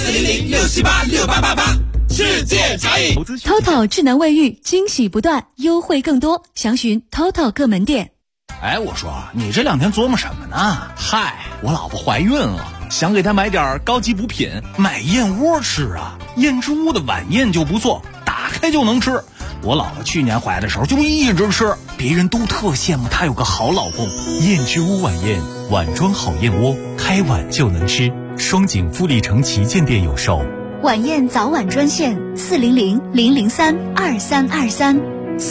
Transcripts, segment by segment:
400-678-6888，世界茶饮。 TOTO 智能卫浴，惊喜不断，优惠更多，详询 TOTO 各门店。 哎，我说你这2天琢磨什么呢？嗨，我老婆怀孕了，想给她买点高级补品，买燕窝吃啊。燕之屋的晚宴就不错，打开就能吃。我老婆去年怀的时候就一直吃，别人都特羡慕她有个好老公。 燕之屋晚宴，碗装好燕窝，开碗就能吃。双井富力城旗舰店有售。 晚宴早晚专线400-003-2323。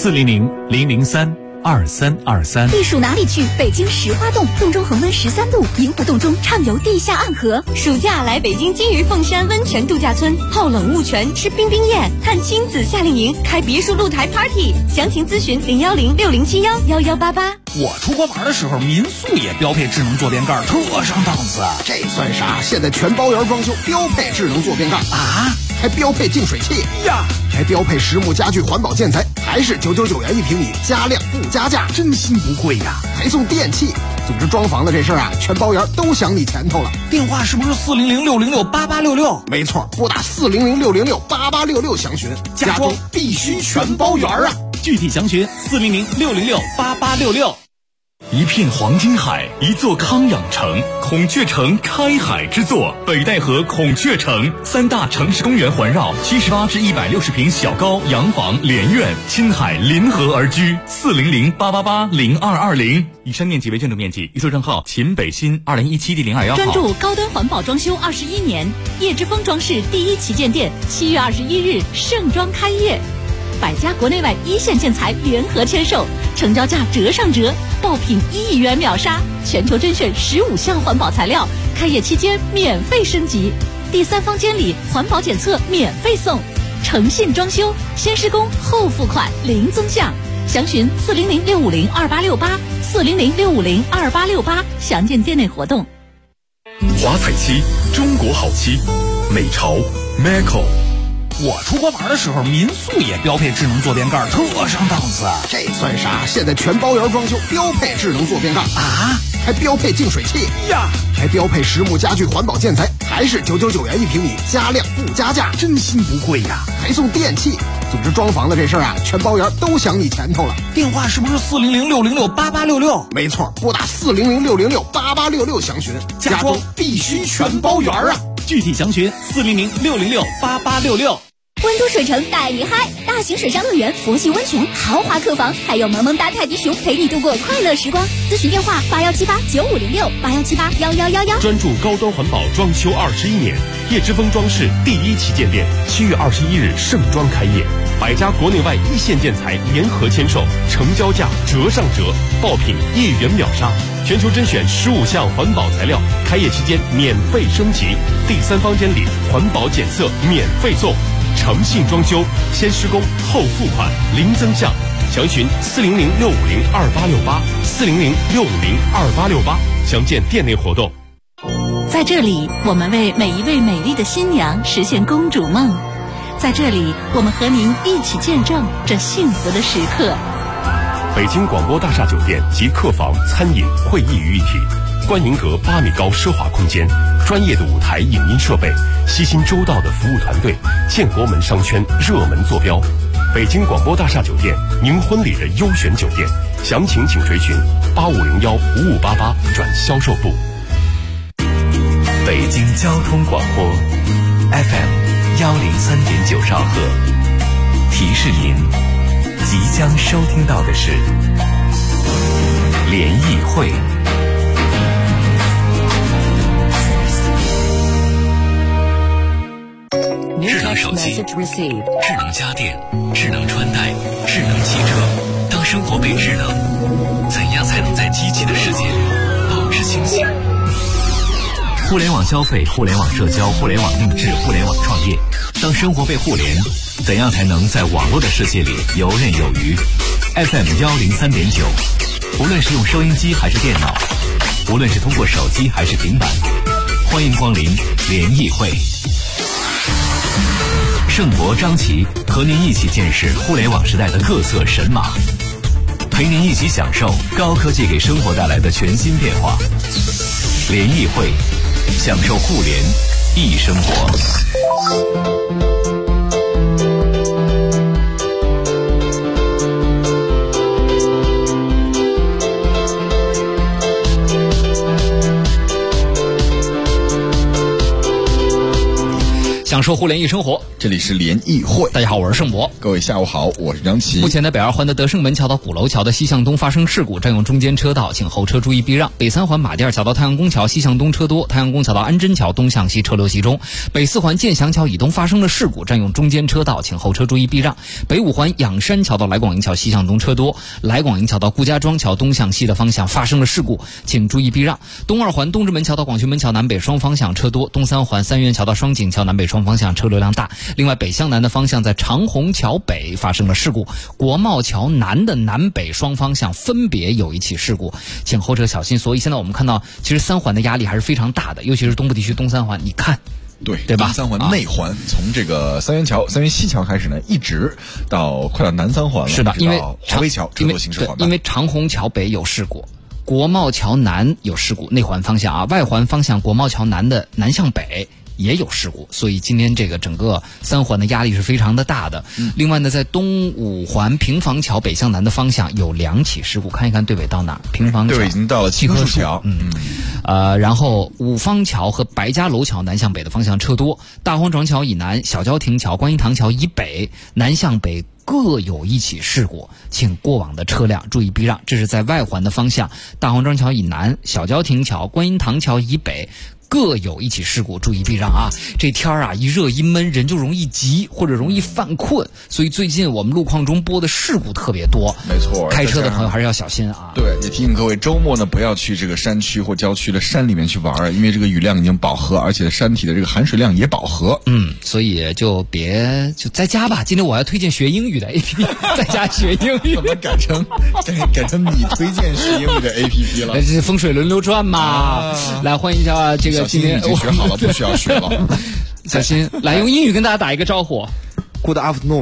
400-003-2323。 避暑哪里去？北京石花洞，洞中恒温13度，萤火洞中畅游地下暗河。暑假来北京金鱼凤山温泉度假村，泡冷雾泉，吃冰冰宴，看亲子夏令营，开别墅露台 party。详情咨询010-6071-1188。 我出国玩的时候，民宿也标配智能坐便盖，特上档次。 这算啥？现在全包圆装修标配智能坐便盖啊， 还标配净水器呀， 还标配实木家具环保建材，还是999元1平米，加量不加价， 真心不贵呀， 还送电器。总之装潢的这事儿啊，全包圆都想你前头了。 电话是不是400-606-8866？ 没错，拨打400-606-8866详询，家装必须全包圆啊！ 具体详询400-606-8866。一片黄金海，一座康养城，孔雀城开海之作，北戴河孔雀城，3大城市公园环绕，78至160平小高洋房连院，青海临河而居。400-888-0220。以上面积为建筑面积，预售账号秦北新2017第021号。 专注高端环保装修21年，叶之峰装饰第1旗舰店7月21日盛装开业。百家国内外一线建材联合签售，成交价折上折，爆品1亿元秒杀，全球甄选15项环保材料，开业期间免费升级，第3方监理环保检测免费送，诚信装修，先施工后付款零增项，详询400-650-2868，400-650-2868，详见店内活动。 华彩漆，中国好漆，美潮 Maco。 我出国玩的时候，民宿也标配智能坐便盖，特上档次。 这算啥？现在全包圆装修标配智能坐便盖啊， 还标配净水器呀， 还标配实木家具环保建材，还是999元1平米，加量不加价， 真心不贵呀， 还送电器。总之装潢的这事儿啊，全包圆都想你前头了。 电话是不是400-606-8866？ 没错，拨打400-606-8866详询，家装必须全包圆啊！ 具体详询400-606-8866。 温都水城带你嗨，大型水上乐园、佛系温泉、豪华客房，还有萌萌哒泰迪熊陪你度过快乐时光。咨询电话81789506，81781111。 专注高端环保装修21年，叶之峰装饰第1旗舰店7月21日盛装开业，百家国内外一线建材联合签售，成交价折上折，爆品1亿元秒杀，全球甄选15项环保材料，开业期间免费升级，第3方监理环保检测免费送，诚信装修，先施工后付款零增项，详询400-650-2868，400-650-2868，详见店内活动。 在这里，我们为每一位美丽的新娘实现公主梦，在这里，我们和您一起见证这幸福的时刻。 北京广播大厦酒店及客房、餐饮、会议于一体，观迎阁8米高奢华空间，专业的舞台影音设备，悉心周到的服务团队，建国门商圈热门坐标。北京广播大厦酒店，您婚礼的优选酒店，详情请垂询8501-5588转销售部。 北京交通广播 FM103.9兆赫，提示您即将收听到的是联谊会。智能手机、智能家电、智能穿戴、智能汽车。当生活被智能，怎样才能在机器的世界里保持清醒？互联网消费、互联网社交、互联网定制、互联网创业。当生活被互联，怎样才能在网络的世界里游刃有余？ FM103.9，无论是用收音机还是电脑，无论是通过手机还是平板，欢迎光临联谊会。盛博、张琪和您一起见识互联网时代的各色神马，陪您一起享受高科技给生活带来的全新变化。联谊会，享受互联， 易生活。 享受互联易生活， 这里是联谊会。 大家好，我是盛博。 各位下午好，我是张琪。 目前在北二环的德胜门桥到鼓楼桥的西向东发生事故，占用中间车道，请后车注意避让。北三环马甸桥到太阳宫桥西向东车多，太阳宫桥到安贞桥东向西车流集中。北四环建祥桥以东发生了事故，占用中间车道，请后车注意避让。北五环仰山桥到来广营桥西向东车多，来广营桥到顾家庄桥东向西的方向发生了事故，请注意避让。东二环东直门桥到广渠门桥南北双方向车多，东三环三元桥到双井桥南北双方向车流量大。另外北向南的方向在长虹桥北发生了事故，国贸桥南的南北双方向分别有一起事故，请后车小心。所以现在我们看到其实三环的压力还是非常大的，尤其是东部地区东三环，你看对吧？ 东三环内环从这个三元西桥开始呢，一直到快到南三环了。 是的，因为华威桥车多行驶缓慢。 因为长虹桥北有事故，国贸桥南有事故，内环方向啊，外环方向国贸桥南的南向北也有事故，所以今天这个整个三环的压力是非常的大的。另外呢，在东五环平房桥北向南的方向有2起事故，看一看对尾到哪儿？平房桥对尾已经到了七棵树桥， 然后五方桥和白家楼桥南向北的方向车多，大荒庄桥以南、小郊亭桥、观音堂桥以北南向北各有一起事故，请过往的车辆注意避让。这是在外环的方向，大荒庄桥以南、小郊亭桥、观音堂桥以北各有一起事故，注意避让啊！这天儿啊，一热一闷，人就容易急或者容易犯困，所以最近我们路况中播的事故特别多。 没错， 开车的朋友还是要小心啊。 对，也提醒各位，周末呢不要去这个山区或郊区的山里面去玩，因为这个雨量已经饱和，而且山体的这个含水量也饱和。 所以就在家吧。今天我要推荐学英语的 APP， 在家学英语。 怎么改成你推荐学英语的 APP 了？ 这是风水轮流转嘛。来欢迎一下这个今天已经学好了，不需要学了。 小新，来用英语跟大家打一个招呼。 Good afternoon，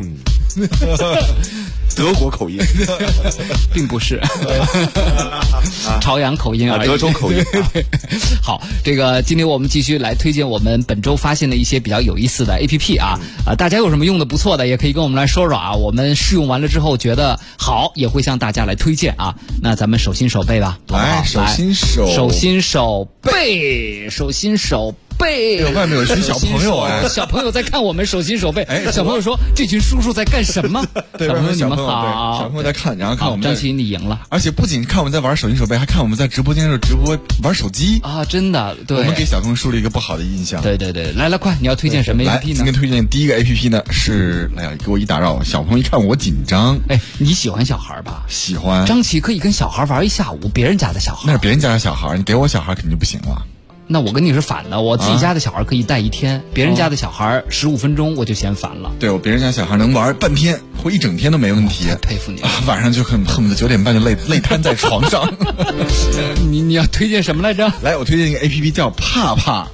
德国口音， 并不是朝阳口音而已， 德州口音。 好，这个今天我们继续来推荐我们本周发现的一些比较有意思的 APP 啊，大家有什么用的不错的，也可以跟我们来说说啊。我们试用完了之后觉得好，也会向大家来推荐啊。那咱们手心手背吧， 来，手心手背。 外面有一群小朋友哎， 小朋友在看我们手心手背。小朋友说这群叔叔在干什么？ 对， 小朋友你们好， 小朋友在看，然后看我们。 张琪你赢了， 而且不仅看我们在玩手心手背，还看我们在直播间的时候直播玩手机啊！真的，对， 我们给小朋友树立一个不好的印象。 对，来快，你要推荐什么 APP 呢？ 今天推荐第一个 APP 呢是，哎呀，给我一打扰，小朋友一看我紧张。 你喜欢小孩吧？ 喜欢。 张琪可以跟小孩玩一下午，别人家的小孩。 那是别人家的小孩，你给我小孩肯定就不行了。 那我跟你是反的，我自己家的小孩可以带1天，别人家的小孩15分钟我就嫌烦了。 对，我别人家小孩能玩半天或一整天都没问题。 佩服你晚上就恨不得9点半就累瘫在床上。 你要推荐什么来着？ 来，我推荐一个 APP 叫帕帕。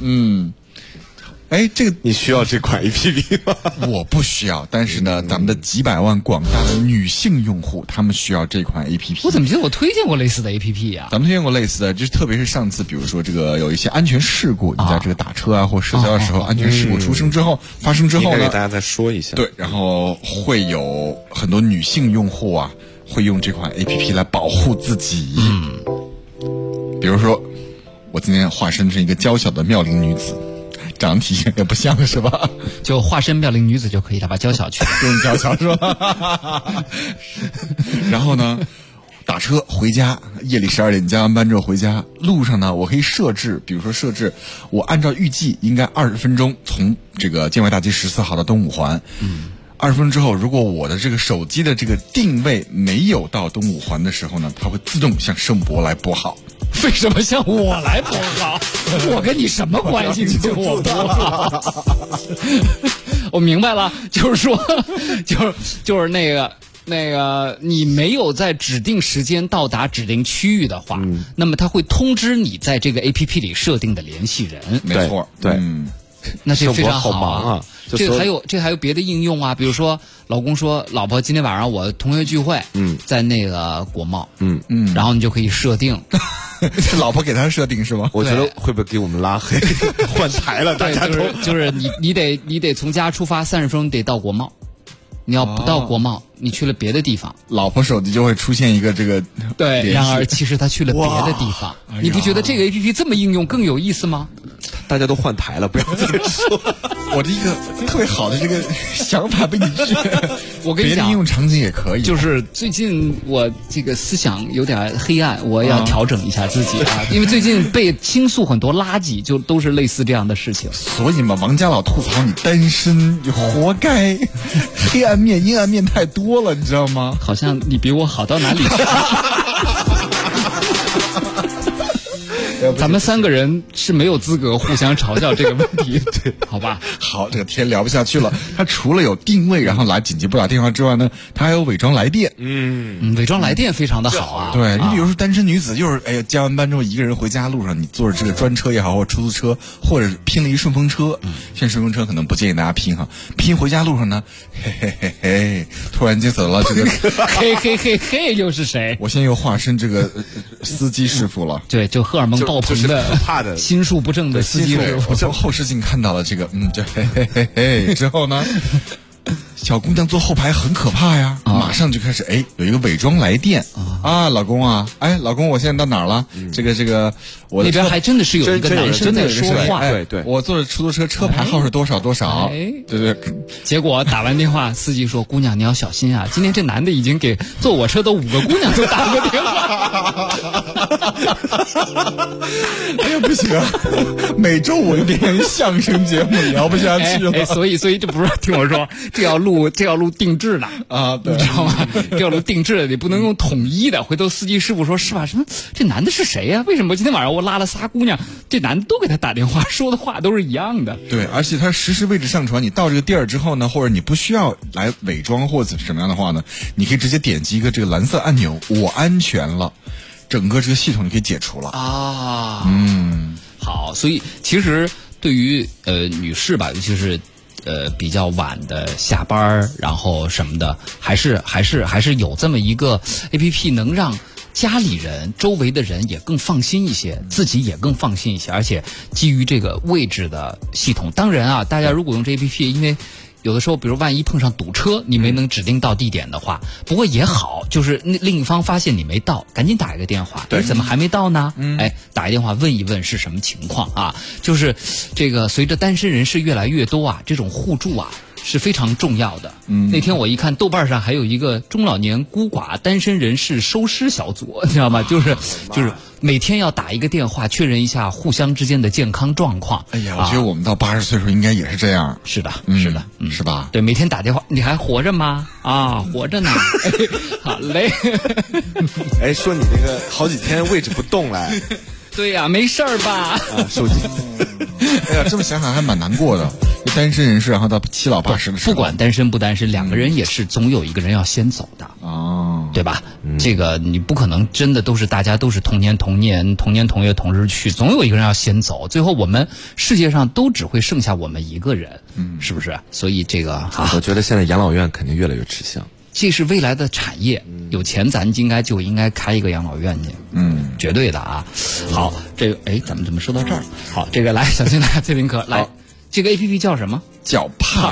这个你需要这款 APP 吗？ 我不需要，但是呢，咱们的几百万广大的女性用户，她们需要这款 APP。 我怎么记得我推荐过类似的 APP 呀？ 咱们推荐过类似的，就是特别是上次，比如说这个有一些安全事故，你在这个打车啊或社交的时候，安全事故发生之后呢， 给大家再说一下。 对，然后会有很多女性用户啊，会用这款 APP 来保护自己。比如说，我今天化身成一个娇小的妙龄女子。长得体型也不像是吧？ 就化身妙龄女子就可以了吧？娇小去， 不用娇小是吧？然后呢，打车回家，夜里12点加完班之后回家，路上呢，我可以设置，比如说我按照预计应该20分钟从这个建外大街14号到东五环。20分钟之后，如果我的这个手机的这个定位没有到东五环的时候呢，它会自动向盛博来拨号。 为什么向我来拨号？我跟你什么关系？你向我拨号？我明白了，就是说，就是那个，你没有在指定时间到达指定区域的话，那么它会通知你在这个 APP 里设定的联系人。 没错，对。 那这非常好忙啊！ 这个还有别的应用啊，比如说老公说老婆今天晚上我同学聚会，在那个国贸，然后你就可以设定， 是老婆给他设定是吗？ 我觉得会不会给我们拉黑换台了？大家都就是你得从家出发30分钟得到国贸。你要不到国贸，你去了别的地方， 老婆手机就会出现一个这个对。然而其实他去了别的地方，你不觉得这个 APP 这么应用更有意思吗？ 大家都换台了，不要这么说。 我这一个特别好的这个想法被你我跟你讲， 别的应用场景也可以。 就是最近我这个思想有点黑暗，我要调整一下自己啊，因为最近被倾诉很多垃圾，就都是类似这样的事情。 所以嘛，王家老吐槽你单身，你活该。黑暗面、阴暗面太多了，你知道吗？ 好像你比我好到哪里去？咱们3个人是没有资格互相嘲笑这个问题，对，好吧？ 好，这个天聊不下去了。它除了有定位，然后来紧急拨打电话之外呢，它还有伪装来电。 伪装来电非常的好啊。 对，你比如说单身女子，就是加完班之后一个人回家路上，你坐着这个专车也好，或者出租车，或者拼了一顺风车。现在顺风车可能不建议大家拼哈，拼回家路上呢，嘿嘿嘿嘿，突然间走了这个嘿嘿嘿嘿，又是谁？ 我现在又化身这个司机师傅了。 对，就荷尔蒙爆棚的、 怕的心术不正的司机师傅。 我从后视镜看到了这个，这嘿嘿嘿嘿之后呢，小姑娘坐后排很可怕呀，马上就开始有一个伪装来电啊，老公啊，老公，我现在到哪儿了？这个我那边还真的是有一个男生在说话， 对， 我坐着出租车，车牌号是多少多少？对。 结果打完电话，司机说：“姑娘，你要小心啊！今天这男的已经给坐我车的5个姑娘都打过电话。” 哎呀，不行啊！每周5就变成相声节目，聊不下去了。 所以这不是听我说，这要录定制的啊，对， 你知道吗？这要录定制的，你不能用统一的。回头司机师傅说：“是吧？什么？这男的是谁呀？为什么今天晚上我拉了仨姑娘，这男的都给他打电话，说的话都是一样的？” 对，而且他实时位置上传，你到这个地儿之后呢，或者你不需要来伪装或者什么样的话呢，你可以直接点击一个这个蓝色按钮，我安全了。整个这个系统你可以解除了啊。好，所以其实对于女士吧，尤其是比较晚的下班然后什么的，还是有这么一个 APP 能让家里人、周围的人也更放心一些，自己也更放心一些，而且基于这个位置的系统。当然啊，大家如果用这 APP， 因为有的时候，比如万一碰上堵车，你没能指定到地点的话，不过也好，就是另一方发现你没到，赶紧打一个电话，怎么还没到呢？打一电话问一问是什么情况啊？就是这个随着单身人士越来越多啊，这种互助啊是非常重要的。那天我一看豆瓣上还有一个中老年孤寡单身人士收尸小组，你知道吗？就是每天要打一个电话确认一下互相之间的健康状况。 哎呀，我觉得我们到80岁时候应该也是这样。 是的， 是吧？ 对，每天打电话，你还活着吗？啊，活着呢。好嘞。 说你那个好几天位置不动了。 对呀，没事儿吧？ 手机。 哎呀，这么想想还蛮难过的。单身人士，然后到7老80的时候， 不管单身不单身，两个人也是总有一个人要先走的哦，对吧？这个你不可能真的大家都是同年同月同日去，总有一个人要先走，最后我们世界上都只会剩下我们一个人，是不是？所以这个我觉得现在养老院肯定越来越吃香。 这是未来的产业，有钱咱应该开一个养老院去，绝对的啊。好，这个咱们怎么说到这儿？好，这个来，小新来，崔林科来，这个 APP 叫什么？ 叫怕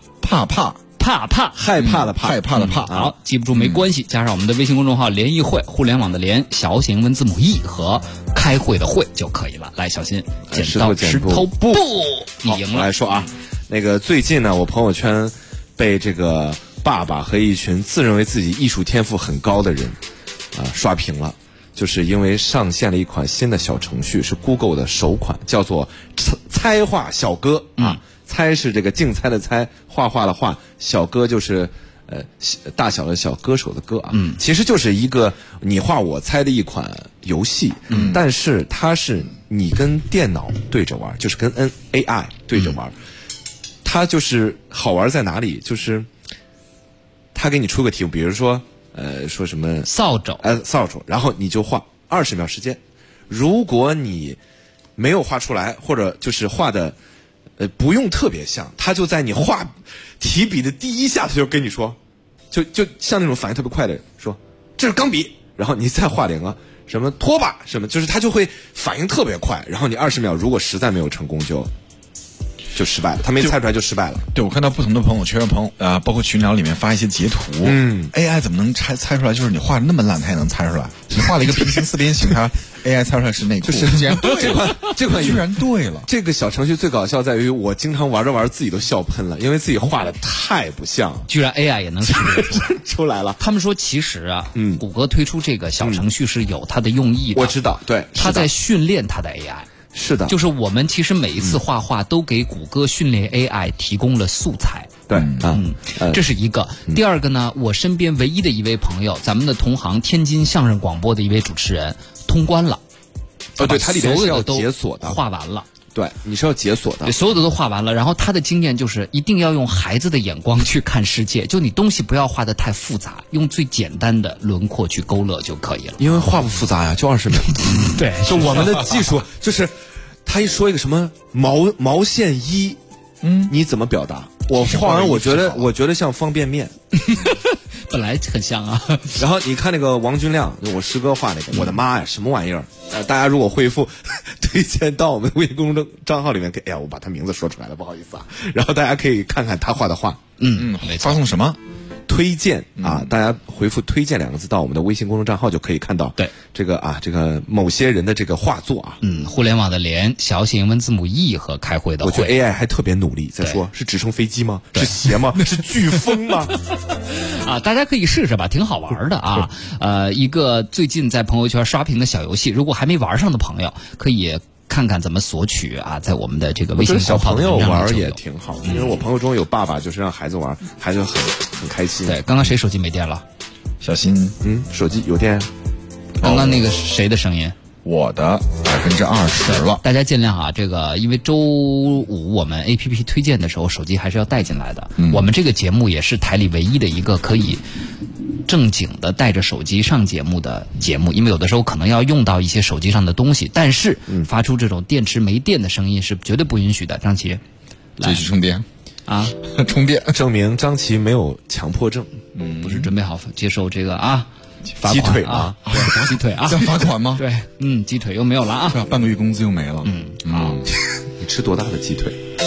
害怕的怕， 害怕的怕。 好，记不住没关系，加上我们的微信公众号联谊会，互联网的联，小写英文字母 E 和开会的会就可以了。来，小新，剪刀石头布，你赢了。 我来说啊，那个最近呢，我朋友圈被这个爸爸和一群自认为自己艺术天赋很高的人刷屏了，就是因为上线了一款新的小程序，是 Google 的首款，叫做猜画小歌啊。猜是这个竞猜的猜，画画的画，小歌就是大小的小，歌手的歌啊。其实就是一个你画我猜的一款游戏，但是它是你跟电脑对着玩，就是跟 AI 对着玩。它就是好玩在哪里？就是他给你出个题目，比如说说什么扫帚， 然后你就画20秒时间。如果你没有画出来，或者就是画的不用特别像，他就在你画提笔的第一下，他就跟你说，就像那种反应特别快的人说，这是钢笔，然后你再画两个什么拖把什么，就是他就会反应特别快，然后你20秒如果实在没有成功就失败了，他没猜出来就失败了。 对，我看到不同的朋友圈包括群聊里面发一些截图，AI 怎么能猜出来？就是你画的那么烂，它也能猜出来。你画了一个平行四边形，它 AI 猜出来是内裤， 就是竟然对了， 这款居然对了。 这个小程序最搞笑在于，我经常玩着玩着自己都笑喷了，因为自己画的太不像， 居然 AI 也能识别出来了。 他们说，其实啊，谷歌推出这个小程序是有它的用意的。 我知道，对， 它在训练它的 AI。 是的， 就是我们其实每一次画画都给谷歌训练 AI 提供了素材。 对， 这是一个。第二个呢，我身边唯一的一位朋友，咱们的同行天津相声广播的一位主持人通关了。 对，他里边是要解锁的， 画完了。 对，你是要解锁的， 所有的都画完了。然后他的经验就是一定要用孩子的眼光去看世界，就你东西不要画得太复杂，用最简单的轮廓去勾勒就可以了。 因为画不复杂呀，就20秒。 对， 就我们的技术就是他一说一个什么毛线衣，你怎么表达？我画完我觉得像方便面。 本来很像啊。 然后你看那个王军亮，我师哥画那个，我的妈呀，什么玩意儿？大家如果回复推荐到我们的微信公众账号里面，哎呀，我把他名字说出来了，不好意思啊。然后大家可以看看他画的画。 发送什么？ 推荐啊！大家回复"推荐"2个字到我们的微信公众账号就可以看到。 对， 这个某些人的这个画作啊。 互联网的连小写英文字母 E 和开会的会。 我觉得 AI 还特别努力，在说是直升飞机吗？是鞋吗？是飓风吗？ 大家可以试试吧，挺好玩的啊。一个最近在朋友圈刷屏的小游戏，如果还没玩上的朋友，可以看看怎么索取啊，在我们的这个微信小朋友玩也挺好，因为我朋友中有爸爸就是让孩子玩，孩子很开心。 对，刚刚谁手机没电了？ 小新， 手机有电。 刚刚那个谁的声音？ 我的20%了。 大家见谅啊，这个因为周五我们 APP 推荐的时候，手机还是要带进来的。我们这个节目也是台里唯一的一个可以正经的带着手机上节目的节目，因为有的时候可能要用到一些手机上的东西，但是发出这种电池没电的声音是绝对不允许的。张琪， 继续充电啊， 充电， 证明张琪没有强迫症。 不是准备好接受这个鸡腿啊， 鸡腿啊， 要罚款吗？ 对，鸡腿又没有了啊， 半个月工资又没了。 好， 你吃多大的鸡腿？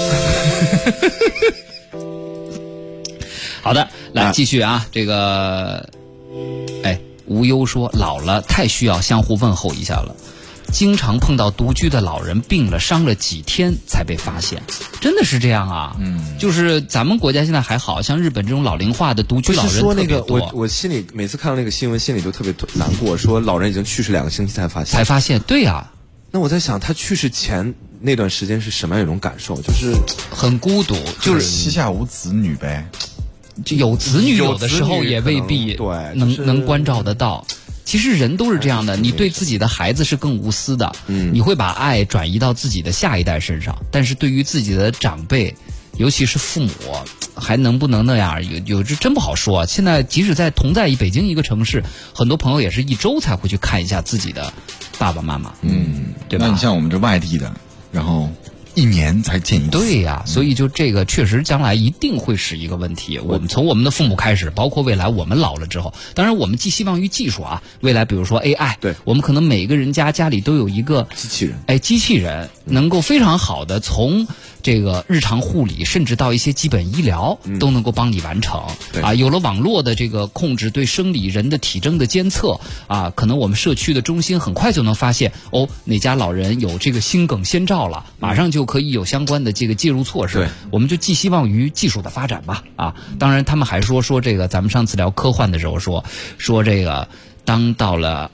好的，来继续啊，这个，无忧说老了太需要相互问候一下了。经常碰到独居的老人病了伤了几天才被发现，真的是这样啊？就是咱们国家现在还好像日本这种老龄化的独居老人特别多。 说那个我心里每次看到那个新闻，心里就特别难过，说老人已经去世2个星期才发现。 对呀。 那我在想，他去世前那段时间是什么样一种感受？就是很孤独， 就是膝下无子女呗。 就有子女，有的时候也未必能关照得到。其实人都是这样的，你对自己的孩子是更无私的，你会把爱转移到自己的下一代身上，但是对于自己的长辈，尤其是父母，还能不能那样？有这真不好说。现在即使在北京一个城市，很多朋友也是1周才会去看一下自己的爸爸妈妈，对吧？ 那你像我们这外地的，然后1年才见一次。 对呀，所以就这个确实将来一定会是一个问题。我们从我们的父母开始，包括未来我们老了之后，当然我们寄希望于技术啊，未来比如说 AI， 对， 我们可能每个人家里都有一个机器人， 机器人能够非常好的从这个日常护理，甚至到一些基本医疗，都能够帮你完成。有了网络的这个控制，对生理人的体征的监测啊，可能我们社区的中心很快就能发现哪家老人有这个心梗先兆了，马上就可以有相关的这个介入措施。我们就寄希望于技术的发展吧。当然他们还说这个，咱们上次聊科幻的时候说这个，当到了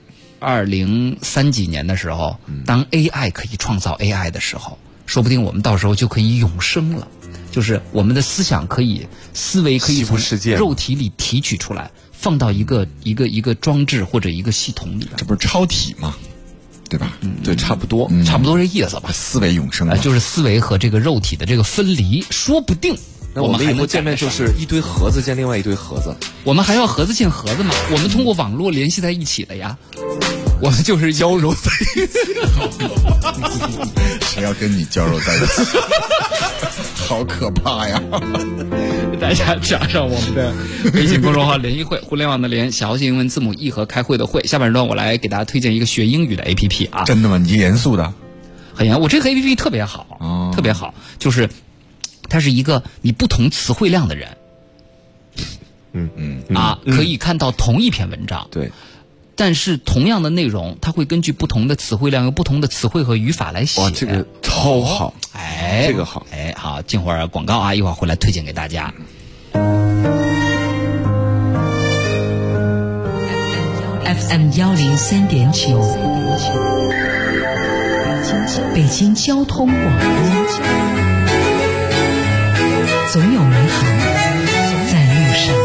2030几年的时候，当 AI 可以创造 AI 的时候，说不定我们到时候就可以永生了，就是我们的思维可以从肉体里提取出来，放到一个装置或者一个系统里。 这不是超体吗？对吧？ 对，差不多这意思吧。 思维永生就是思维和这个肉体的这个分离，说不定。 那我们以后见面就是一堆盒子见另外一堆盒子， 我们还要盒子见盒子吗？我们通过网络联系在一起的呀。 我们就是交柔在一起。谁要跟你交柔在一起？好可怕呀！ 大家加上我们的微信公众号联谊会，互联网的联，小写英文字母 E 和开会的会。下半段我来给大家推荐一个学英语的 APP 啊。 真的吗？你严肃的？ 很严，我这个 APP 特别好，特别好，就是它是一个你不同词汇量的人，可以看到同一篇文章， 对， 但是同样的内容，它会根据不同的词汇量，用不同的词汇和语法来写。 哇，这个超好， 哎， 这个好， 哎，好，进会儿广告啊，一会儿回来推荐给大家。 FM 103.9，北京交通广播，总有美好在路上。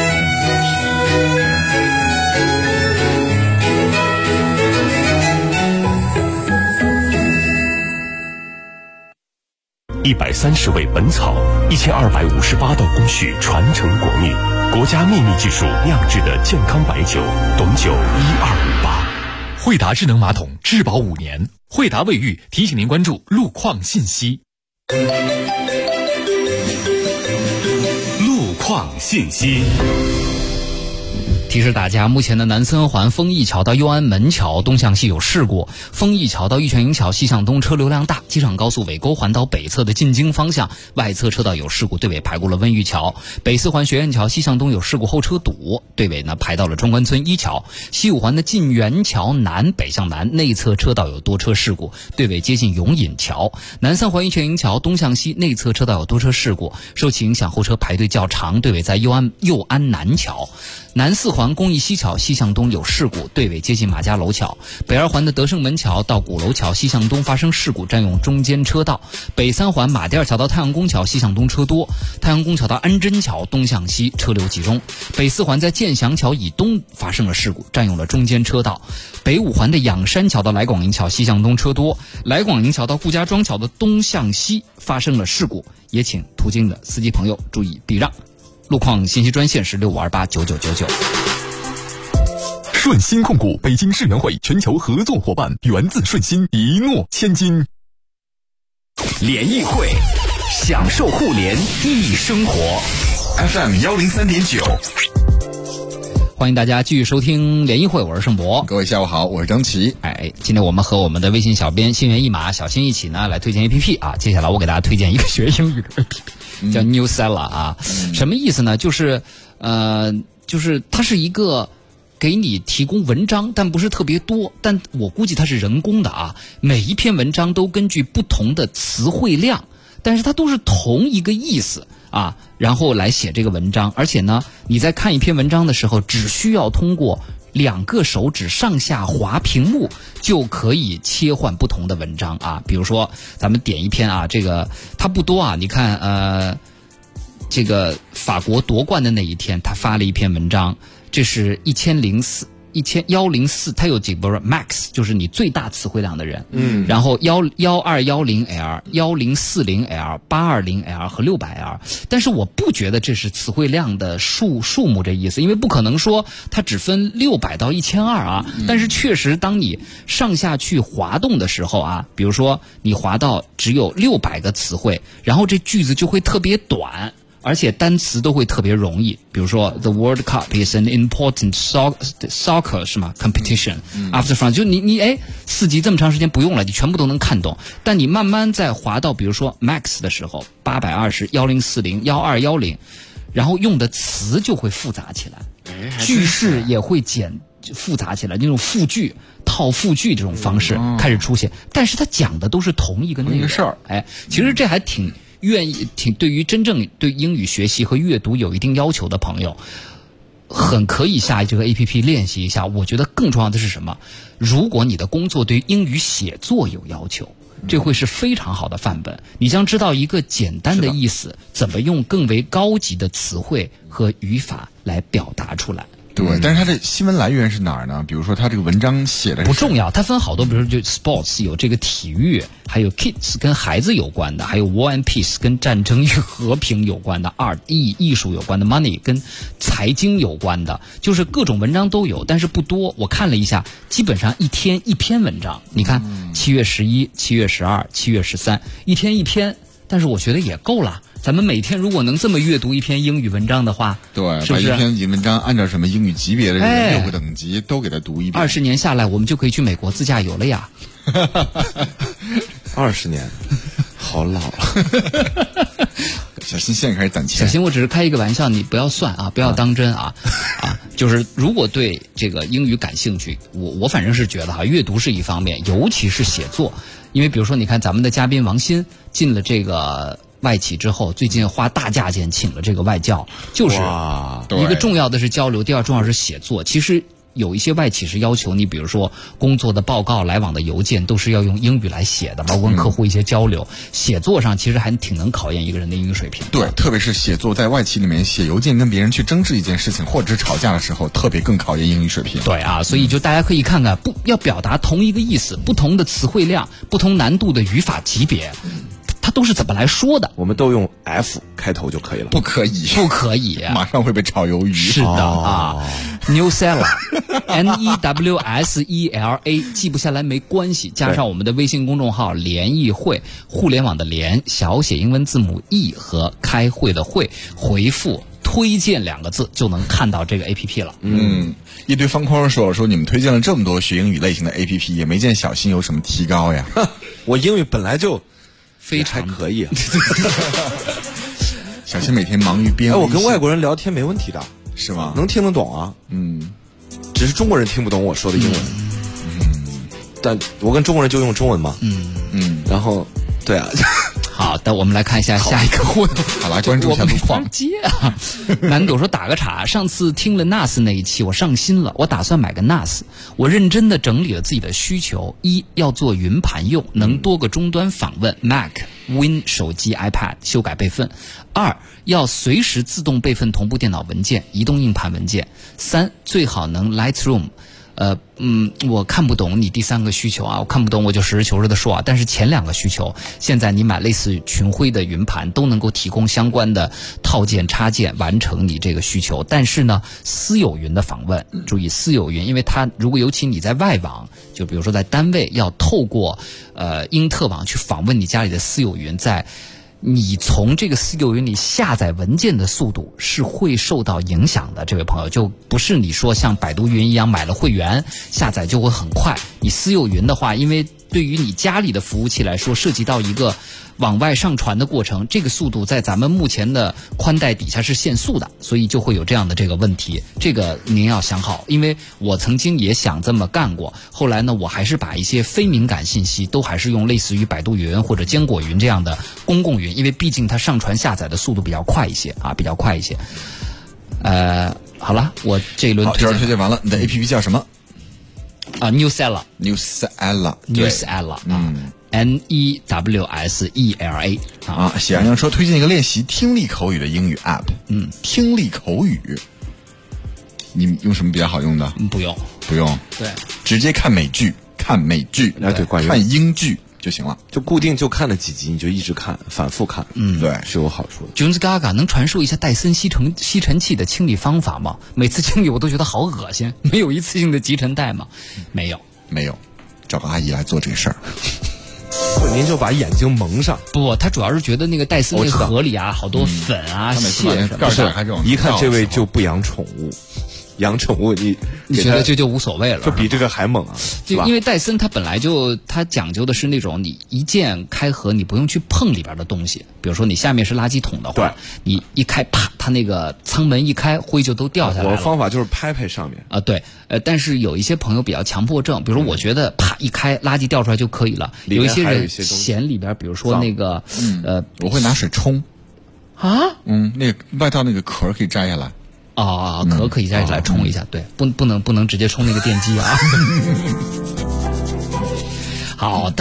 130味本草，1258道工序传承国秘，国家秘密技术酿制的健康白酒，董酒1258。 惠达智能马桶质保5年，惠达卫浴提醒您关注路况信息。 路况信息。 提示大家，目前的南三环丰益桥到右安门桥东向西有事故，丰益桥到玉泉营桥西向东车流量大，机场高速尾沟环岛北侧的进京方向外侧车道有事故，队尾排过了温榆桥，北四环学院桥西向东有事故，后车堵，队尾呢排到了中关村一桥，西五环的进元桥南北向南内侧车道有多车事故，队尾接近永隐桥，南三环玉泉营桥东向西内侧车道有多车事故，受其影响后车排队较长，队尾在右安南桥，南四环公益西桥西向东有事故，队尾接近马家楼桥，北二环的德胜门桥到鼓楼桥西向东发生事故，占用中间车道，北三环马甸桥到太阳宫桥西向东车多，太阳宫桥到安贞桥东向西车流集中，北四环在建祥桥以东发生了事故，占用了中间车道，北五环的仰山桥到来广营桥西向东车多，来广营桥到顾家庄桥的东向西发生了事故，也请途经的司机朋友注意避让。路况信息专线是65289999。 顺鑫控股北京世园会全球合作伙伴，源自顺鑫，一诺千金。 联谊会，享受互联易生活。 FM 103.9。 欢迎大家继续收听联谊会，我是盛博。 各位下午好，我是张琪。 今天我们和我们的微信小编心猿意马小新一起呢来推荐 APP 啊。接下来我给大家推荐一个学英语的 APP，叫 Newsella 啊。什么意思呢？就是它是一个给你提供文章，但不是特别多，但我估计它是人工的啊。每一篇文章都根据不同的词汇量，但是它都是同一个意思啊，然后来写这个文章。而且呢，你在看一篇文章的时候，只需要通过2个手指上下滑屏幕就可以切换不同的文章啊。比如说咱们点一篇啊，这个它不多啊，你看这个法国夺冠的那一天，他发了一篇文章，这是104，它有几波 max， 就是你最大词汇量的人，然后1210L、1040L、820L 和600L，但是我不觉得这是词汇量的数目这意思，因为不可能说它只分600到1200啊，但是确实当你上下去滑动的时候啊，比如说你滑到只有600个词汇，然后这句子就会特别短。而且单词都会特别容易，比如说 The World Cup is an important soccer 是吗 competition after France， 就你4级这么长时间不用了，你全部都能看懂。但你慢慢在滑到比如说 Max 的时候，820、1040、1210，然后用的词就会复杂起来，句式也会复杂起来，那种复句、套复句这种方式开始出现，但是它讲的都是同一个内容事儿。其实这还挺对于真正对英语学习和阅读有一定要求的朋友，很可以下这个 APP 练习一下。我觉得更重要的是什么？如果你的工作对英语写作有要求，这会是非常好的范本。你将知道一个简单的意思怎么用更为高级的词汇和语法来表达出来。 对，但是它的新闻来源是哪儿呢？比如说它这个文章写的不重要，它分好多，比如说就 sports 有这个体育，还有 kids 跟孩子有关的，还有 war and peace 跟战争与和平有关的 art 艺术有关的 money 跟财经有关的，就是各种文章都有，但是不多。我看了一下，基本上一天一篇文章。你看7月11、7月12、7月13，一天一篇，但是我觉得也够了。咱们每天如果能这么阅读一篇英语文章的话， 对， 是不是把一篇文章按照什么英语级别的6个等级都给它读一遍。 20年下来，我们就可以去美国自驾游了呀。 20年，好老了。 小新现在开始攒钱。 小新，我只是开一个玩笑，你不要算啊，不要当真啊。就是如果对这个英语感兴趣，我反正是觉得阅读是一方面，尤其是写作，因为比如说你看咱们的嘉宾王鑫进了这个外企之后，最近花大价钱请了这个外教，就是一个重要的是交流，第二重要是写作。其实有一些外企是要求你，比如说工作的报告、来往的邮件都是要用英语来写的，包括跟客户一些交流。写作上其实还挺能考验一个人的英语水平。 对，特别是写作，在外企里面写邮件跟别人去争执一件事情，或者是吵架的时候，特别更考验英语水平。 对啊，所以就大家可以看看，要表达同一个意思，不同的词汇量、不同难度的语法级别。它都是怎么来说的？ 我们都用 F 开头就可以了。 不可以， 不可以， 马上会被炒鱿鱼。 是的Newsela Newsela 记不下来没关系，加上我们的微信公众号联谊会，互联网的联，小写英文字母 E 和开会的会，回复推荐2个字就能看到这个 APP 了。 一堆方框说你们推荐了这么多学英语类型的 APP， 也没见小新有什么提高呀。 我英语本来就非常可以啊。 小新每天忙于编。 我跟外国人聊天没问题的， 是吗？ 能听得懂啊。只是中国人听不懂我说的英文。但我跟中国人就用中文嘛。然后，对啊。 好的，我们来看一下下一个互动。 好，来关注一下路况。 接啊！南朵说打个岔，上次听了 NAS 那一期，我上心了，我打算买个 NAS。我认真的整理了自己的需求：一要做云盘用，能多个终端访问 Mac、Win 手机、iPad 修改备份；二要随时自动备份同步电脑文件、移动硬盘文件；三最好能 Lightroom。我看不懂你第3个需求啊，我看不懂，我就实事求是的说啊。但是前2个需求，现在你买类似群晖的云盘都能够提供相关的套件插件，完成你这个需求。但是呢，私有云的访问，注意私有云，因为它如果尤其你在外网，就比如说在单位要透过英特网去访问你家里的私有云，在你从这个私有云里下载文件的速度是会受到影响的，这位朋友，就不是你说像百度云一样买了会员下载就会很快。你私有云的话，因为对于你家里的服务器来说，涉及到一个往外上传的过程，这个速度在咱们目前的宽带底下是限速的，所以就会有这样的这个问题。这个您要想好，因为我曾经也想这么干过，后来呢，我还是把一些非敏感信息都还是用类似于百度云或者坚果云这样的公共云，因为毕竟它上传下载的速度比较快一些啊，比较快一些。好了，我这一轮推荐完了，你的 APP 叫什么 ？Newsela Newsela NEWSELA 啊。喜羊羊说推荐一个练习听力口语的英语 App。听力口语，你用什么比较好用的？ 不用，对， 直接看美剧， 对， 看英剧就行了， 就固定就看了几集，你就一直看，反复看，对，是有好处的。 Jones Gaga 能传授一下戴森吸尘器的清理方法吗？每次清理我都觉得好恶心，没有一次性的集尘袋吗？没有， 找个阿姨来做这个事儿。 您就把眼睛蒙上。 不，他主要是觉得那个戴森那个盒里啊，好多粉啊、屑什么的。 一看这位就不养宠物。养宠物你觉得这就无所谓了， 就比这个还猛啊！ 就因为戴森它本来就它讲究的是那种你一键开合，你不用去碰里边的东西。比如说你下面是垃圾桶的话，你一开啪，它那个舱门一开，灰就都掉下来了。 我方法就是拍上面啊，对，但是有一些朋友比较强迫症，比如说我觉得啪一开，垃圾掉出来就可以了。有一些人嫌里边，比如说那个我会拿水冲啊， 那个外套那个壳可以摘下来。 壳可以再来冲一下，对，不能直接冲那个电机啊。好的，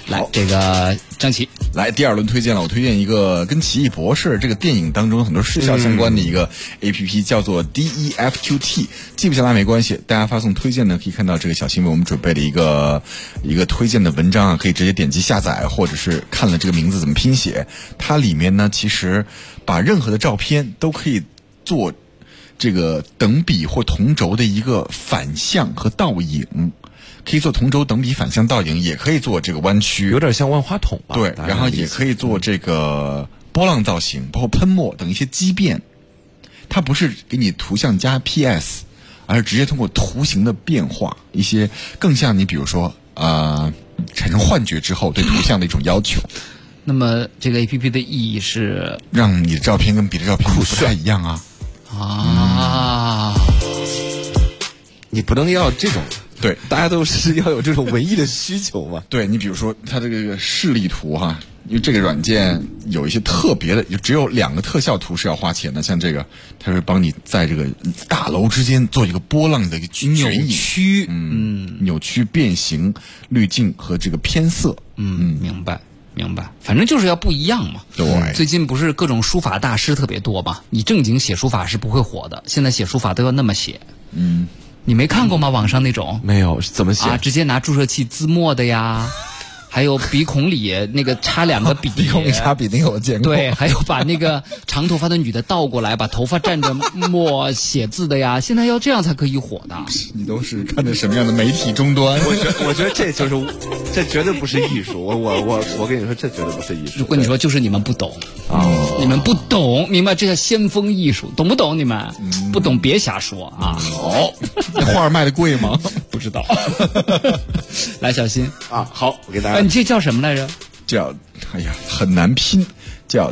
来，这个张琪， 来第2轮推荐了，我推荐一个跟奇异博士这个电影当中很多视效相关的一个 APP，叫做 DEFQT， 记不下来没关系，大家发送推荐呢，可以看到这个小新闻，我们准备了一个推荐的文章啊，可以直接点击下载，或者是看了这个名字怎么拼写。它里面呢，其实把任何的照片都可以做这个等比或同轴的一个反向和倒影。可以做同轴等比反向倒影，也可以做这个弯曲， 有点像万花筒吧？ 对，然后也可以做这个波浪造型，包括喷墨等一些畸变。它不是给你图像加 PS， 而是直接通过图形的变化，一些更像你比如说产生幻觉之后对图像的一种要求。 那么这个 APP 的意义是让你的照片跟别的照片不太一样啊。 你不能要这种。 对， 大家都是要有这种文艺的需求嘛。 对，你比如说它这个示例图哈，因为这个软件有一些特别的，只有2个特效图是要花钱的，像这个，它会帮你在这个大楼之间做一个波浪的一个扭曲， 扭曲、变形、滤镜和这个偏色。 明白。反正就是要不一样嘛。 对， 最近不是各种书法大师特别多嘛？你正经写书法是不会火的，现在写书法都要那么写。你没看过吗？网上那种没有，怎么写直接拿注射器滋墨的呀，还有鼻孔里那个插2个笔， 鼻孔里插笔那个我见过。 对，还有把那个长头发的女的倒过来，把头发蘸着墨写字的呀，现在要这样才可以火的。 你都是看的什么样的媒体终端？ 我觉得这绝对不是艺术。我跟你说，这绝对不是艺术。 我跟你说，就是你们不懂你们不懂，明白？这叫先锋艺术，懂不懂？你们不懂别瞎说啊！ 好，那画卖的贵吗？ 不知道。来，小新啊，好，我给大家。 你这叫什么来着？ 叫很难拼，叫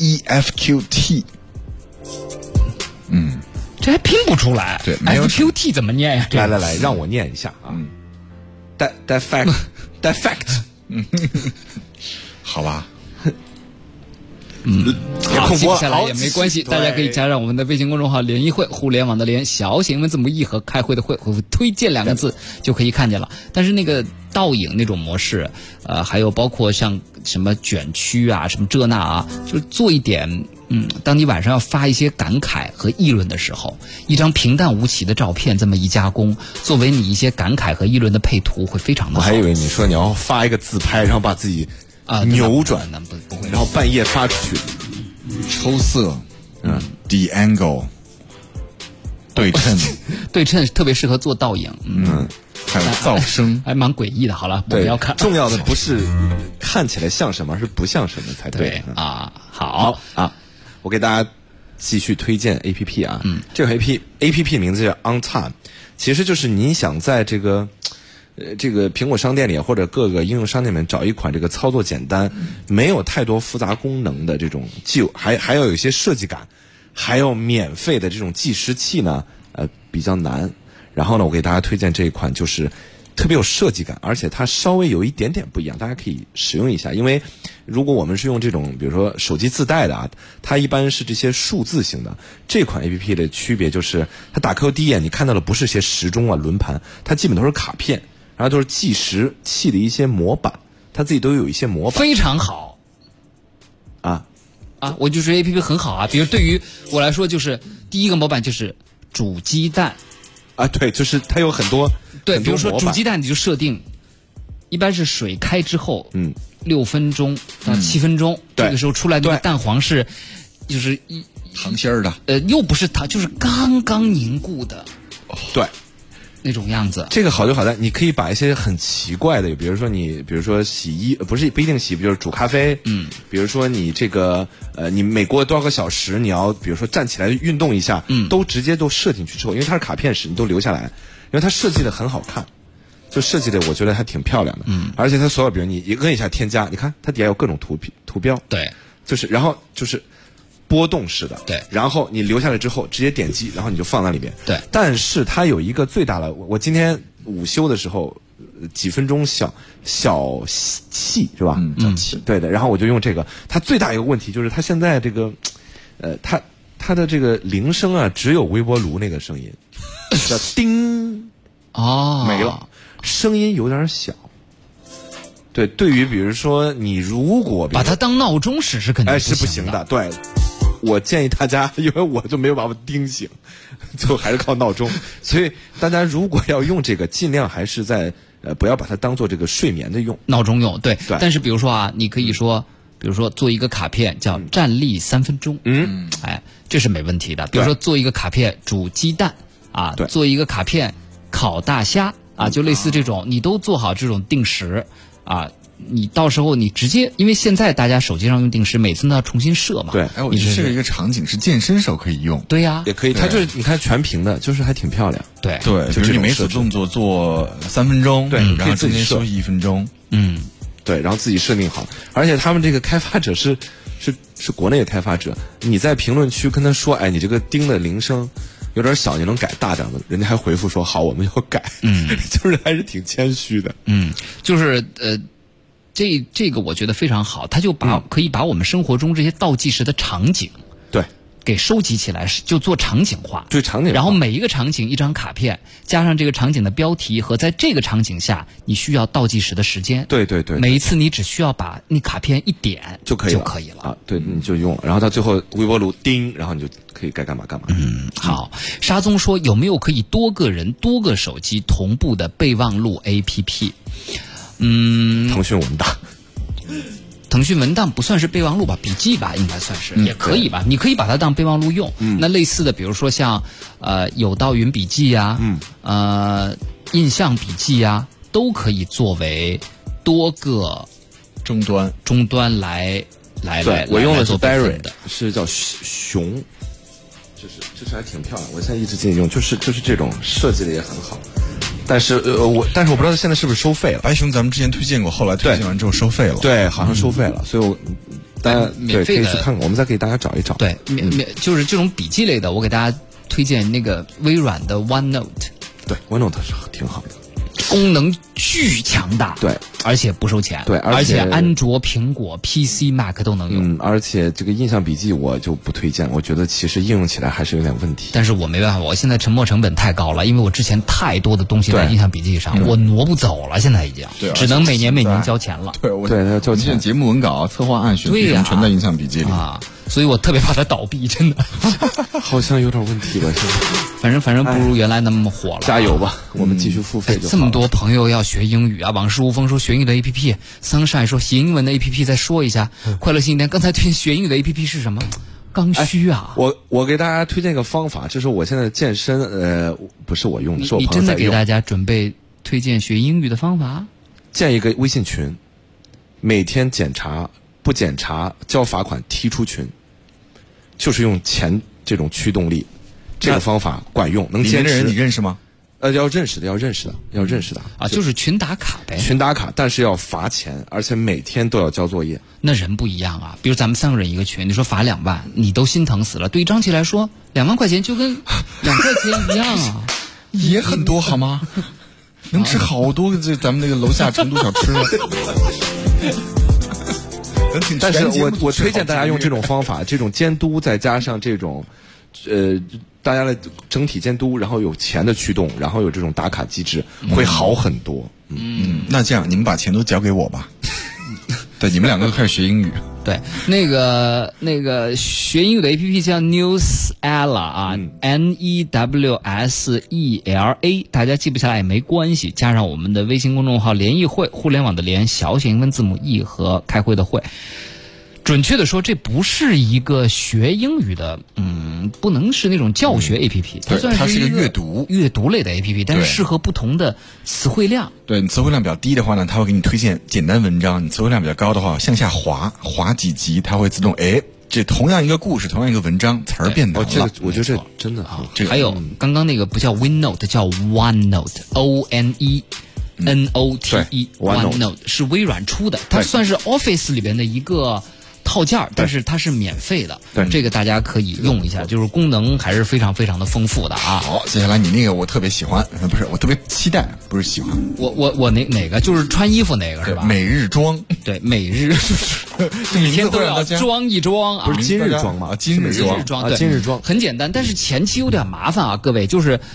DEFQT。 这还拼不出来。 对 ，FQT 怎么念呀？ 来，让我念一下啊。defect。 好吧。 好，记不下来也没关系，大家可以加上我们的微信公众号"联谊会"，互联网的联，小写英文字母 E 和开会的会，回复"推荐"2个字就可以看见了。但是那个倒影那种模式，还有包括像什么卷曲啊，什么这那啊，就做一点。当你晚上要发一些感慨和议论的时候，一张平淡无奇的照片这么一加工，作为你一些感慨和议论的配图，会非常的好。 我还以为你说你要发一个自拍，然后把自己扭转， 不会， 然后半夜发出去， 抽色，de-angle， 对称特别适合做倒影， 还有噪声， 还蛮诡异的。好了，我们要看。 重要的不是看起来像什么，而是不像什么才对啊。好啊，我给大家继续推荐 APP 啊。这个 APP 名字叫 OnTime， 其实就是你想在这个苹果商店里或者各个应用商店里面找一款这个操作简单、没有太多复杂功能的这种还要有一些设计感，还有免费的这种计时器呢，比较难。然后呢，我给大家推荐这一款，就是特别有设计感，而且它稍微有一点点不一样，大家可以使用一下。因为如果我们是用这种比如说手机自带的啊，它一般是这些数字型的。这款 APP 的区别就是它打开后第一眼你看到的不是些时钟啊轮盘，它基本都是卡片，然后都是计时器的一些模板，它自己都有一些模板， 非常好我就说 APP 很好啊。比如对于我来说，就是第一个模板就是煮鸡蛋对，就是它有很多对，比如说煮鸡蛋你就设定一般是水开之后6分钟到7分钟，这个时候出来的蛋黄是就是糖心儿的又不是糖，就是刚刚凝固的对那种样子。 这个好就好在你可以把一些很奇怪的，比如说洗衣不一定洗，比如煮咖啡，比如说你这个你每过多少个小时你要比如说站起来运动一下，都直接都设进去之后，因为它是卡片式，你都留下来，因为它设计的很好看，就设计的我觉得还挺漂亮的，而且它所有比如你一摁一下添加，你看它底下有各种图标， 对， 就是然后就是波动式的， 对， 然后你留下来之后直接点击，然后你就放在里面， 对。 但是它有一个最大的，我今天午休的时候几分钟小气是吧？小气，对的。然后我就用这个，它最大一个问题就是它现在这个，它的这个铃声啊，只有微波炉那个声音，叫叮，没了，声音有点小。 对，对于比如说你如果把它当闹钟使是肯定是不行的。对，我建议大家，因为我就没有把我叮醒，最后还是靠闹钟。所以大家如果要用这个，尽量还是在不要把它当做这个睡眠的用， 闹钟用。对，但是比如说啊，你可以说，比如说做一个卡片叫站立3分钟，这是没问题的。比如说做一个卡片煮鸡蛋啊，做一个卡片烤大虾啊，就类似这种，你都做好这种定时啊。你到时候你直接，因为现在大家手机上用定时，每次都要重新设嘛。 对，我觉得这个一个场景是健身时候可以用。 对呀， 也可以。它就是你看全屏的，就是还挺漂亮。 对， 就是你每组动作做3分钟， 对， 然后中间休息1分钟。 对，然后自己设定好。而且他们这个开发者是国内的开发者，你在评论区跟他说，哎，你这个叮的铃声有点小，你能改大点的，人家还回复说好，我们要改。就是还是挺谦虚的。 就是这个我觉得非常好，它就可以把我们生活中这些倒计时的场景， 对， 给收集起来，就做场景化。 对，场景化。 然后每一个场景一张卡片，加上这个场景的标题和在这个场景下你需要倒计时的时间。 对。 每一次你只需要把那卡片一点就可以了啊。对，你就用，然后到最后微波炉叮，然后你就可以该干嘛干嘛。 好。沙宗说有没有可以多个人多个手机同步的备忘录 APP？ 腾讯文档， 腾讯文档不算是备忘录吧，笔记吧应该算是，也可以吧，你可以把它当备忘录用。那类似的，比如说像有道云笔记呀，印象笔记呀，都可以作为多个终端来。 对，我用的是 Berry 的，是叫熊，就是还挺漂亮，我现在一直进用，就是这种设计的也很好。但是我不知道现在是不是收费了。 白熊咱们之前推荐过，后来推荐完之后收费了。 对，好像收费了，所以大家免费的可以去看看，我们再给大家找一找。 对，就是这种笔记类的，我给大家推荐那个微软的 OneNote。 对 ，OneNote 是挺好的。 功能巨强大， 对， 而且不收钱， 对， 而且安卓、苹果、PC、Mac 都能用。 而且这个印象笔记我就不推荐，我觉得其实应用起来还是有点问题。 但是我没办法，我现在沉没成本太高了，因为我之前太多的东西在印象笔记上，我挪不走了，现在已经，只能每年交钱了。 对，要交钱。节目文稿、策划案、选题全在印象笔记里啊，所以我特别怕它倒闭，真的。 好像有点问题了，是吧？ 反正不如原来那么火了。 加油吧，我们继续付费就好。 这么多朋友要学英语啊！往事无风说学英语的 APP，Sunshine 说写英文的 APP 再说一下。快乐新一点，刚才推荐学英语的 APP 是什么？刚需啊！ 我给大家推荐一个方法，这是我现在健身，不是我用的，是我朋友在用。 你真的给大家准备推荐学英语的方法？ 建一个微信群，每天检查，不检查交罚款踢出群，就是用钱这种驱动力。这个方法管用，能坚持。 人你认识吗？ 要认识的啊，就是群打卡呗。 群打卡，但是要罚钱，而且每天都要交作业。 那人不一样啊，比如咱们3个人一个群，你说罚2万，你都心疼死了。对于张琪来说，2万块钱就跟2块钱一样啊， 也很多好吗？能吃好多个咱们那个楼下成都小吃了。 但是我推荐大家用这种方法，这种监督再加上这种。大家的整体监督，然后有钱的驱动，然后有这种打卡机制，会好很多。 那这样你们把钱都交给我吧。对，你们2个都开始学英语。 对，那个学英语的 APP 叫 Newsela 啊，NEWSELA， 大家记不下来也没关系，加上我们的微信公众号联谊会，互联网的联，小写英文字母 E 和开会的会。准确的说，这不是一个学英语的，不能是那种教学 APP， 它是一个阅读类的 APP， 但是适合不同的词汇量。 对，你词汇量比较低的话呢，它会给你推荐简单文章；你词汇量比较高的话，向下滑几级，它会自动这同样一个故事，同样一个文章，词儿变难了。 我觉得这真的好。 还有刚刚那个不叫 WinNote， 叫 ONENOTE，OneNote 是微软出的，它算是 Office 里边的一个。套件，但是它是免费的，这个大家可以用一下，就是功能还是非常非常的丰富的啊。 好，接下来你那个我特别喜欢，不是我特别期待，不是喜欢。 我哪个就是穿衣服那个是吧？ 每日装， 对，每日每天都要装一装啊， 不是今日装吗？ 今日装， 今日装很简单，但是前期有点麻烦啊，各位就是。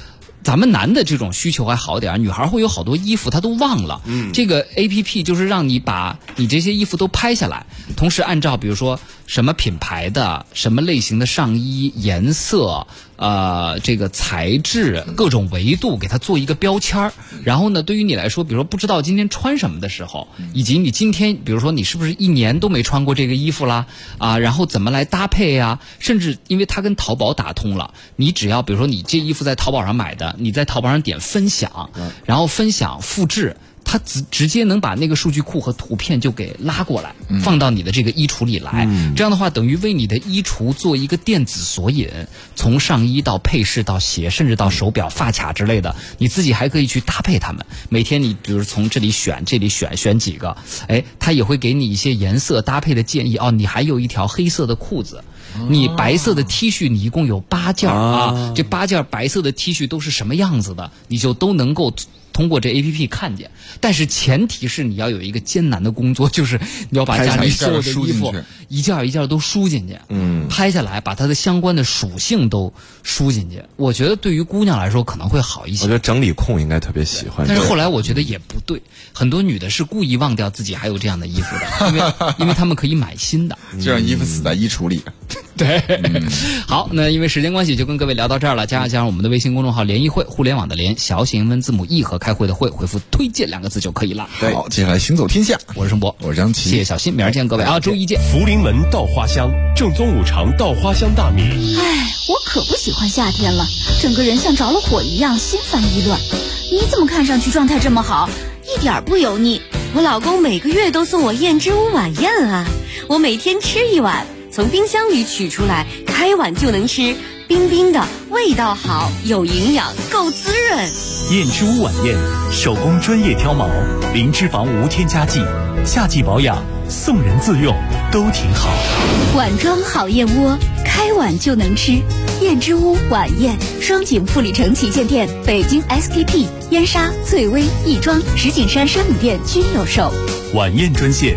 咱们男的这种需求还好点，女孩会有好多衣服她都忘了。这个 APP 就是让你把你这些衣服都拍下来，同时按照比如说什么品牌的、什么类型的上衣、颜色、这个材质、各种维度给它做一个标签。然后呢，对于你来说，比如说不知道今天穿什么的时候，以及你今天比如说你是不是1年都没穿过这个衣服啦然后怎么来搭配呀？甚至因为它跟淘宝打通了，你只要比如说你这衣服在淘宝上买的，你在淘宝上点分享，然后分享复制，它直接能把那个数据库和图片就给拉过来，放到你的这个衣橱里来。这样的话，等于为你的衣橱做一个电子索引，从上衣到配饰到鞋，甚至到手表、发卡之类的，你自己还可以去搭配它们。每天你比如从这里选几个，它也会给你一些颜色搭配的建议。你还有一条黑色的裤子。你白色的 T 恤你一共有8件这8件白色的 T 恤都是什么样子的，你就都能够通过这 APP 看见。但是前提是你要有一个艰难的工作，就是你要把家里所有的衣服一件一件都输进去，拍下来，把它的相关的属性都输进去。我觉得对于姑娘来说可能会好一些。 我觉得整理控应该特别喜欢。 但是后来我觉得也不对，很多女的是故意忘掉自己还有这样的衣服的，因为她们可以买新的， 就让衣服死在衣橱里。 对，好，那因为时间关系就跟各位聊到这儿了。加上我们的微信公众号联谊会，互联网的联，小写英文字母 E 和开会的会，回复推荐2个字就可以了。 好，接下来行走天下， 我是盛博， 我是张琪， 谢谢小新，明儿见各位啊，周一见。 福临门稻花香，正宗五常稻花香大米。 我可不喜欢夏天了，整个人像着了火一样，心烦意乱。你怎么看上去状态这么好，一点不油腻？ 我老公每个月都送我燕之屋晚宴啊，我每天吃1碗，从冰箱里取出来，开碗就能吃，冰冰的，味道好，有营养，够滋润。 燕之屋晚宴，手工专业挑毛，零脂肪无添加剂，夏季保养，送人自用都挺好。 碗装好燕窝，开碗就能吃。燕之屋晚宴，双井富里城旗舰店、北京 SKP、燕莎、翠微、亦庄、石景山奢品店均有售。 晚宴专线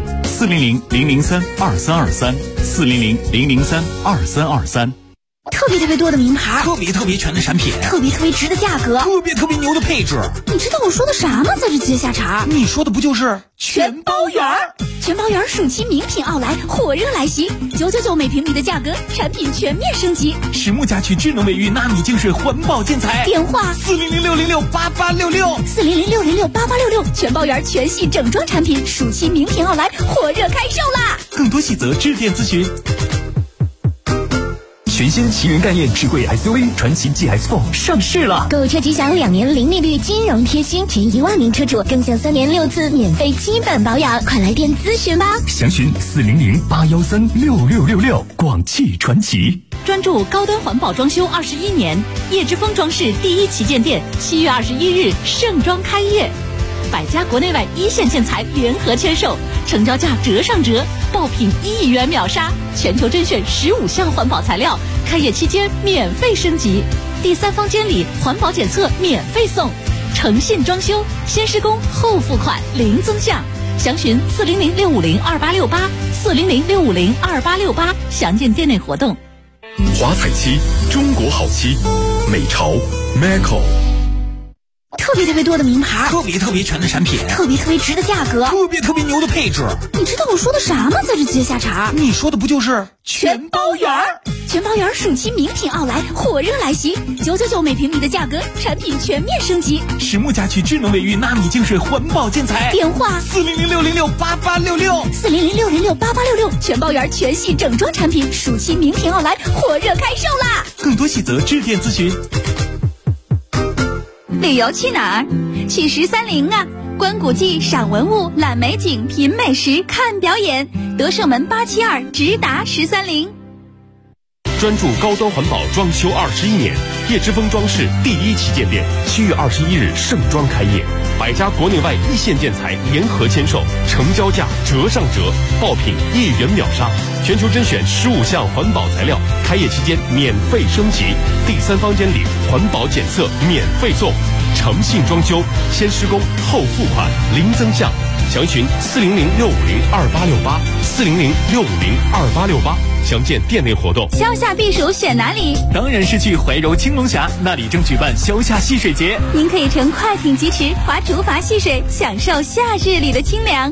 400-003-2323，400-003-2323。 特别多的名牌， 特别全的产品， 特别值的价格， 特别牛的配置。 你知道我说的啥吗？在这接下茬， 你说的不就是全包圆？ 全包圆暑期名品奥莱火热来袭，999每平米的价格，产品全面升级。 实木家居智能卫浴纳米净水环保建材， 电话 400-606-8866，400-606-8866， 全包圆全系整装产品，暑期名品奥莱火热开售啦！ 更多细则致电咨询。 全新奇云概念智慧 SUV 传祺 GS4 上市了， 购车即享2年零利率金融贴心，全1万名车主更享3年6次免费基本保养，快来电咨询吧！ 详询400-813-6666，广汽传祺。 专注高端环保装修21年，叶之峰装饰第1旗舰店7月21日盛装开业，百家国内外1线建材联合签售，成交价折上折，爆品1亿元秒杀，全球甄选15项环保材料，开业期间免费升级，第3方监理环保检测免费送，诚信装修，先施工后付款零增项，详询400-650-2868，400-650-2868，详见店内活动。 华彩漆，中国好漆，美潮 Macco。 特别多的名牌， 特别全的产品， 特别值的价格， 特别牛的配置。 你知道我说的啥吗？在这接下茬， 你说的不就是全包圆？ 全包圆暑期名品奥莱火热来袭，999每平米的价格，产品全面升级。 实木家居智能卫浴纳米净水环保建材， 电话 400-606-8866，400-606-8866， 全包圆全系整装产品，暑期名品奥莱火热开售啦！ 更多细则致电咨询。 旅游去哪儿？去13陵啊！观古迹、赏文物、览美景、品美食、看表演，德胜门872直达13陵。 专注高端环保装修21年，叶之峰装饰第1旗舰店7月21日盛装开业，百家国内外1线建材联合签售，成交价折上折，爆品1亿元秒杀，全球甄选15项环保材料，开业期间免费升级，第3方监理环保检测免费送，诚信装修，先施工后付款零增项，详询400-650-2868，400-650-2868， 详见店内活动。 消夏避暑选哪里？ 当然是去怀柔青龙峡，那里正举办消夏戏水节。 您可以乘快艇疾驰，划竹筏戏水，享受夏日里的清凉。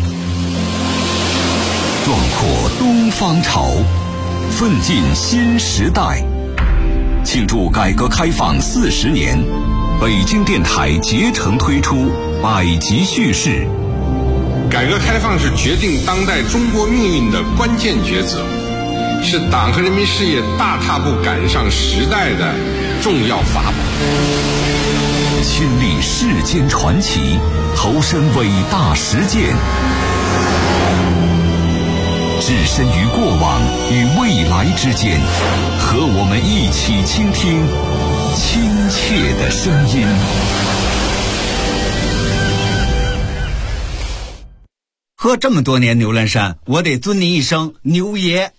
壮阔东方潮，奋进新时代。庆祝改革开放40年，北京电台竭诚推出百集叙事。 改革开放是决定当代中国命运的关键抉择，是党和人民事业大踏步赶上时代的重要法宝。 亲历世间传奇，投身伟大实践，置身于过往与未来之间，和我们一起倾听亲切的声音。 喝这么多年牛栏山，我得尊您一声牛爷。